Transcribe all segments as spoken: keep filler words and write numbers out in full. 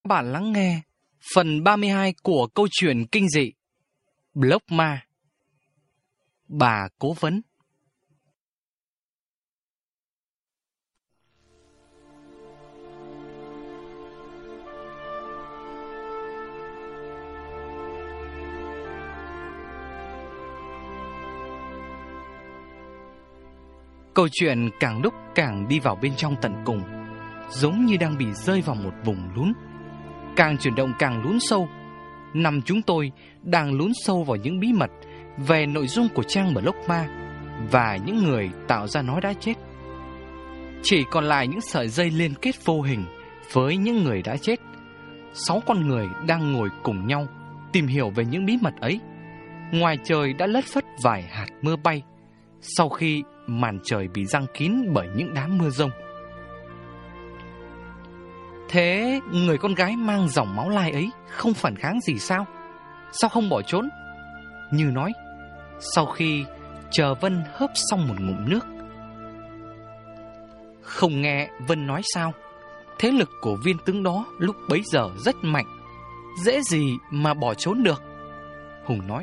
bạn lắng nghe phần ba mươi hai của câu chuyện kinh dị Block Ma. Bà cố vấn. Câu chuyện càng lúc càng đi vào bên trong tận cùng, giống như đang bị rơi vào một vùng lún. Càng chuyển động càng lún sâu. Năm chúng tôi đang lún sâu vào những bí mật về nội dung của trang Block Ma và những người tạo ra nó đã chết. Chỉ còn lại những sợi dây liên kết vô hình với những người đã chết. Sáu con người đang ngồi cùng nhau tìm hiểu về những bí mật ấy. Ngoài trời đã lất phất vài hạt mưa bay sau khi màn trời bị giăng kín bởi những đám mưa rông. Thế người con gái mang dòng máu lai ấy không phản kháng gì sao? Sao không bỏ trốn? Như nói, sau khi chờ Vân hớp xong một ngụm nước. Không nghe Vân nói sao? Thế lực của viên tướng đó lúc bấy giờ rất mạnh, dễ gì mà bỏ trốn được. Hùng nói,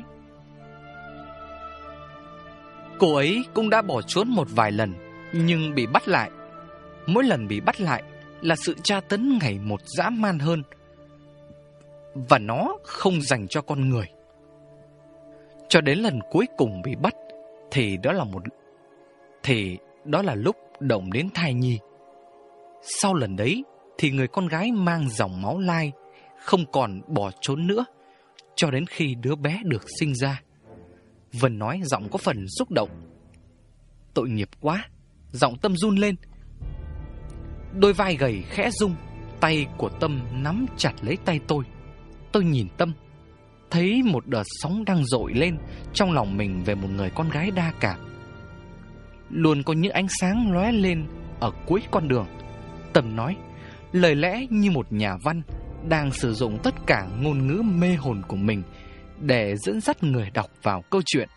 cô ấy cũng đã bỏ trốn một vài lần, nhưng bị bắt lại. Mỗi lần bị bắt lại là sự tra tấn ngày một dã man hơn, và nó không dành cho con người. Cho đến lần cuối cùng bị bắt thì đó là một thì đó là lúc động đến thai nhi. Sau lần đấy thì người con gái mang dòng máu lai không còn bỏ trốn nữa cho đến khi đứa bé được sinh ra. Vân nói giọng có phần xúc động. Tội nghiệp quá. Giọng Tâm run lên. Đôi vai gầy khẽ rung. Tay của Tâm nắm chặt lấy tay tôi. Tôi nhìn Tâm, thấy một đợt sóng đang dội lên trong lòng mình về một người con gái đa cảm. Luôn có những ánh sáng lóe lên ở cuối con đường. Tâm nói, lời lẽ như một nhà văn đang sử dụng tất cả ngôn ngữ mê hồn của mình để dẫn dắt người đọc vào câu chuyện.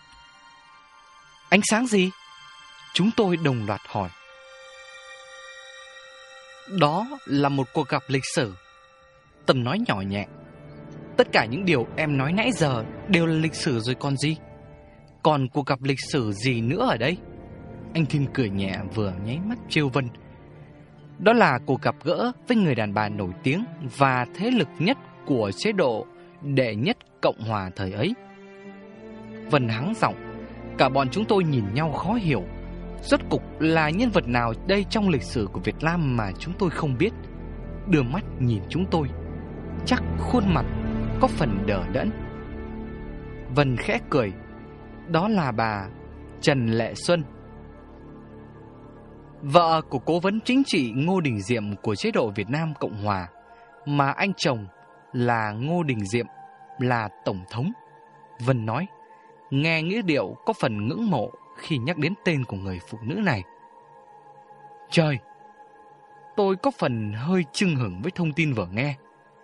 Ánh sáng gì? Chúng tôi đồng loạt hỏi. Đó là một cuộc gặp lịch sử. Tâm nói nhỏ nhẹ. Tất cả những điều em nói nãy giờ đều là lịch sử rồi còn gì. Còn cuộc gặp lịch sử gì nữa ở đây? Anh Thiên cười nhẹ vừa nháy mắt trêu Vân. Đó là cuộc gặp gỡ với người đàn bà nổi tiếng và thế lực nhất của chế độ đệ nhất Cộng hòa thời ấy. Vân hắng giọng. Cả bọn chúng tôi nhìn nhau khó hiểu. Rốt cục là nhân vật nào đây trong lịch sử của Việt Nam mà chúng tôi không biết? Đưa mắt nhìn chúng tôi, chắc khuôn mặt có phần đờ đẫn. Vân khẽ cười. Đó là bà Trần Lệ Xuân, vợ của cố vấn chính trị Ngô Đình Diệm của chế độ Việt Nam Cộng hòa, mà anh chồng là Ngô Đình Diệm là tổng thống. Vân nói, nghe ngữ điệu có phần ngưỡng mộ khi nhắc đến tên của người phụ nữ này. Trời, tôi có phần hơi chưng hửng với thông tin vừa nghe.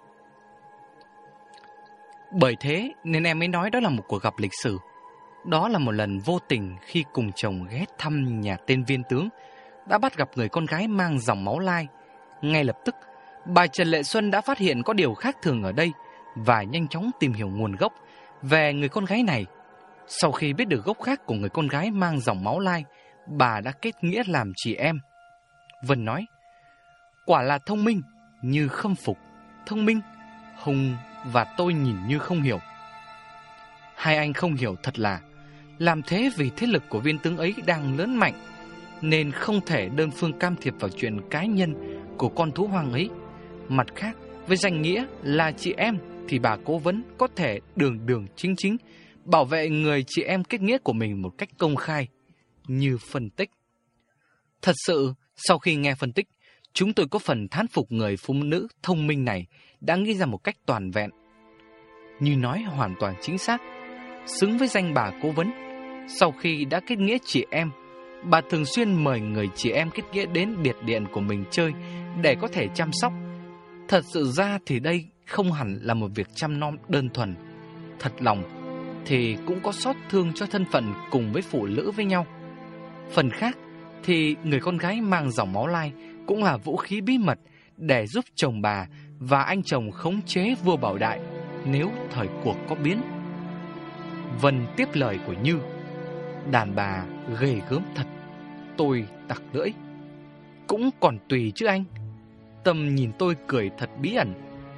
Bởi thế nên em mới nói đó là một cuộc gặp lịch sử. Đó là một lần vô tình khi cùng chồng ghé thăm nhà tên viên tướng, đã bắt gặp người con gái mang dòng máu lai. Ngay lập tức, bà Trần Lệ Xuân đã phát hiện có điều khác thường ở đây và nhanh chóng tìm hiểu nguồn gốc về người con gái này. Sau khi biết được gốc gác của người con gái mang dòng máu lai, bà đã kết nghĩa làm chị em. Vân nói, quả là thông minh, như khâm phục. Thông minh, Hùng và tôi nhìn như không hiểu. Hai anh không hiểu thật là, làm thế vì thế lực của viên tướng ấy đang lớn mạnh, nên không thể đơn phương can thiệp vào chuyện cá nhân của con thú hoang ấy. Mặt khác, với danh nghĩa là chị em thì bà cố vấn có thể đường đường chính chính bảo vệ người chị em kết nghĩa của mình một cách công khai, như phân tích. Thật sự, sau khi nghe phân tích, chúng tôi có phần thán phục người phụ nữ thông minh này đã nghĩ ra một cách toàn vẹn. Như nói hoàn toàn chính xác, xứng với danh bà cố vấn. Sau khi đã kết nghĩa chị em, bà thường xuyên mời người chị em kết nghĩa đến biệt điện của mình chơi để có thể chăm sóc. Thật sự ra thì đây không hẳn là một việc chăm nom đơn thuần. Thật lòng thì cũng có xót thương cho thân phận cùng với phụ nữ với nhau. Phần khác thì người con gái mang dòng máu lai cũng là vũ khí bí mật để giúp chồng bà và anh chồng khống chế vua Bảo Đại nếu thời cuộc có biến. Vân tiếp lời của Như: Đàn bà ghê gớm thật. Tôi tặc lưỡi: Cũng còn tùy chứ anh. Tâm nhìn tôi cười thật bí ẩn.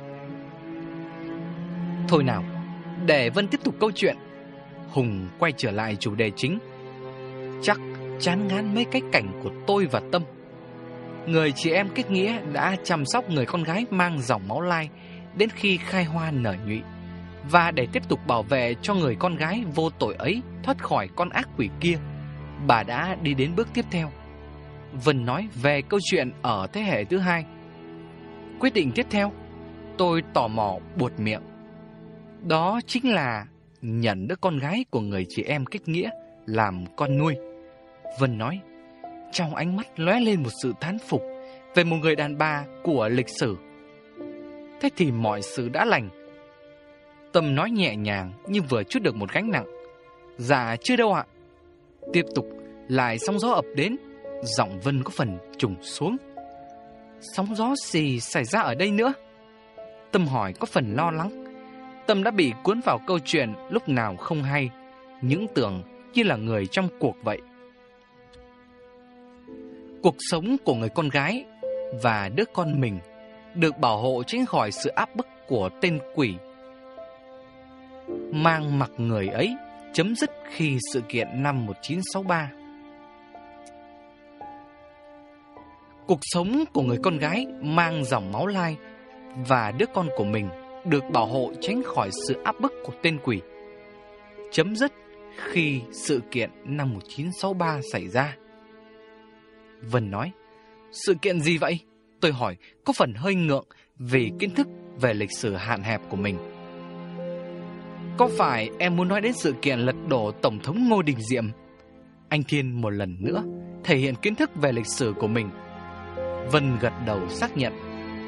Thôi nào, để Vân tiếp tục câu chuyện. Hùng quay trở lại chủ đề chính. Chắc chán ngán mấy cái cảnh của tôi và Tâm. Người chị em kết nghĩa đã chăm sóc người con gái mang dòng máu lai đến khi khai hoa nở nhụy. Và để tiếp tục bảo vệ cho người con gái vô tội ấy thoát khỏi con ác quỷ kia, bà đã đi đến bước tiếp theo. Vân nói về câu chuyện ở thế hệ thứ hai. Quyết định tiếp theo, tôi tò mò buột miệng. Đó chính là nhận đứa con gái của người chị em kết nghĩa làm con nuôi. Vân nói, trong ánh mắt lóe lên một sự thán phục về một người đàn bà của lịch sử. Thế thì mọi sự đã lành. Tâm nói nhẹ nhàng như vừa trút được một gánh nặng. Dạ chưa đâu ạ. Tiếp tục lại sóng gió ập đến. Giọng Vân có phần trùng xuống. Sóng gió gì xảy ra ở đây nữa? Tâm hỏi có phần lo lắng. Tâm đã bị cuốn vào câu chuyện lúc nào không hay, những tưởng như là người trong cuộc vậy. Cuộc sống của người con gái và đứa con mình được bảo hộ tránh khỏi sự áp bức của tên quỷ mang mặc người ấy chấm dứt khi sự kiện năm một nghìn chín trăm sáu mươi ba. Cuộc sống của người con gái mang dòng máu lai và đứa con của mình được bảo hộ tránh khỏi sự áp bức của tên quỷ chấm dứt khi sự kiện năm một nghìn chín trăm sáu mươi ba xảy ra. Vân nói, sự kiện gì vậy? Tôi hỏi, có phần hơi ngượng vì kiến thức về lịch sử hạn hẹp của mình. Có phải em muốn nói đến sự kiện lật đổ Tổng thống Ngô Đình Diệm? Anh Thiên một lần nữa thể hiện kiến thức về lịch sử của mình. Vân gật đầu xác nhận.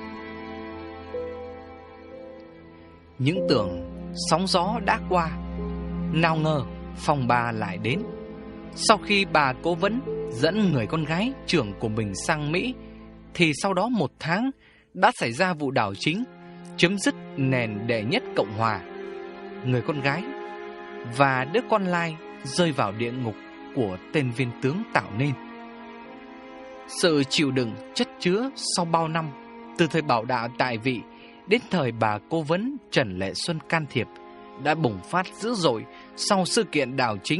Những tưởng sóng gió đã qua, nào ngờ phong ba lại đến. Sau khi bà cố vấn dẫn người con gái trưởng của mình sang Mỹ, thì sau đó một tháng đã xảy ra vụ đảo chính chấm dứt nền đệ nhất Cộng Hòa. Người con gái và đứa con lai rơi vào địa ngục của tên viên tướng tạo nên. Sự chịu đựng chất chứa sau bao năm, từ thời Bảo Đại tại vị đến thời bà cố vấn Trần Lệ Xuân can thiệp, đã bùng phát dữ dội sau sự kiện đảo chính.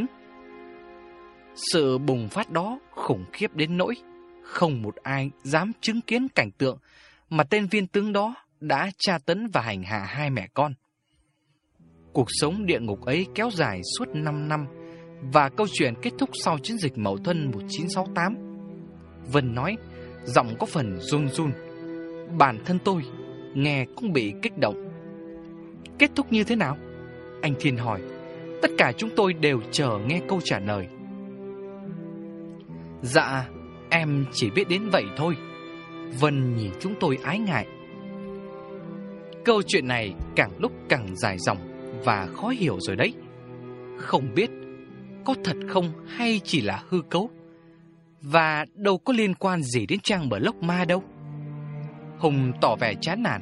Sự bùng phát đó khủng khiếp đến nỗi không một ai dám chứng kiến cảnh tượng mà tên viên tướng đó đã tra tấn và hành hạ hai mẹ con. Cuộc sống địa ngục ấy kéo dài suốt năm năm và câu chuyện kết thúc sau chiến dịch Mậu Thân một nghìn chín trăm sáu mươi tám. Vân nói, giọng có phần run run. Bản thân tôi nghe cũng bị kích động. Kết thúc như thế nào? Anh Thiên hỏi. Tất cả chúng tôi đều chờ nghe câu trả lời. Dạ, em chỉ biết đến vậy thôi. Vân nhìn chúng tôi ái ngại. Câu chuyện này càng lúc càng dài dòng và khó hiểu rồi đấy. Không biết có thật không hay chỉ là hư cấu, và đâu có liên quan gì đến trang blog ma đâu. Hùng tỏ vẻ chán nản.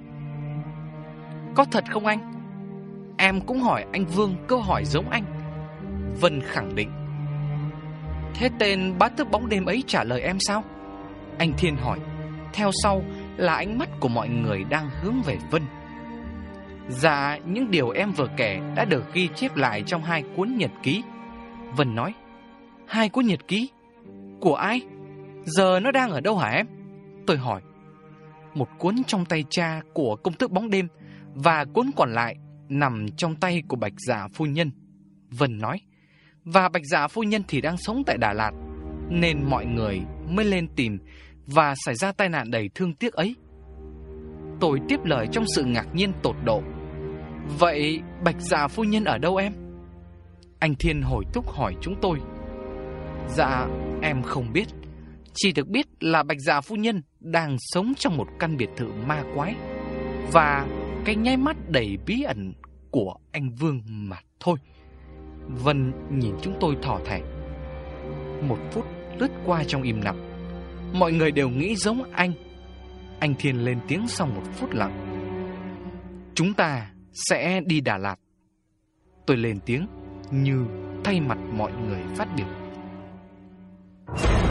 Có thật không anh? Em cũng hỏi anh Vương câu hỏi giống anh. Vân khẳng định. Thế tên bá tước bóng đêm ấy trả lời em sao? Anh Thiên hỏi. Theo sau là ánh mắt của mọi người đang hướng về Vân. Dạ, những điều em vừa kể đã được ghi chép lại trong hai cuốn nhật ký. Vân nói. Hai cuốn nhật ký? Của ai? Giờ nó đang ở đâu hả em? Tôi hỏi. Một cuốn trong tay cha của công tước bóng đêm, và cuốn còn lại nằm trong tay của Bạch Dạ phu nhân. Vân nói. Và Bạch Dạ phu nhân thì đang sống tại Đà Lạt, nên mọi người mới lên tìm và xảy ra tai nạn đầy thương tiếc ấy. Tôi tiếp lời trong sự ngạc nhiên tột độ. Vậy Bạch Dạ phu nhân ở đâu em? Anh Thiên hồi thúc hỏi chúng tôi. Dạ, em không biết. Chỉ được biết là Bạch Dạ phu nhân đang sống trong một căn biệt thự ma quái và cái nháy mắt đầy bí ẩn của anh Vương mà thôi. Vân nhìn chúng tôi thỏ thẻ. Một phút lướt qua trong im lặng. Mọi người đều nghĩ giống anh. Anh Thiên lên tiếng sau một phút lặng. Chúng ta sẽ đi Đà Lạt. Tôi lên tiếng như thay mặt mọi người phát biểu.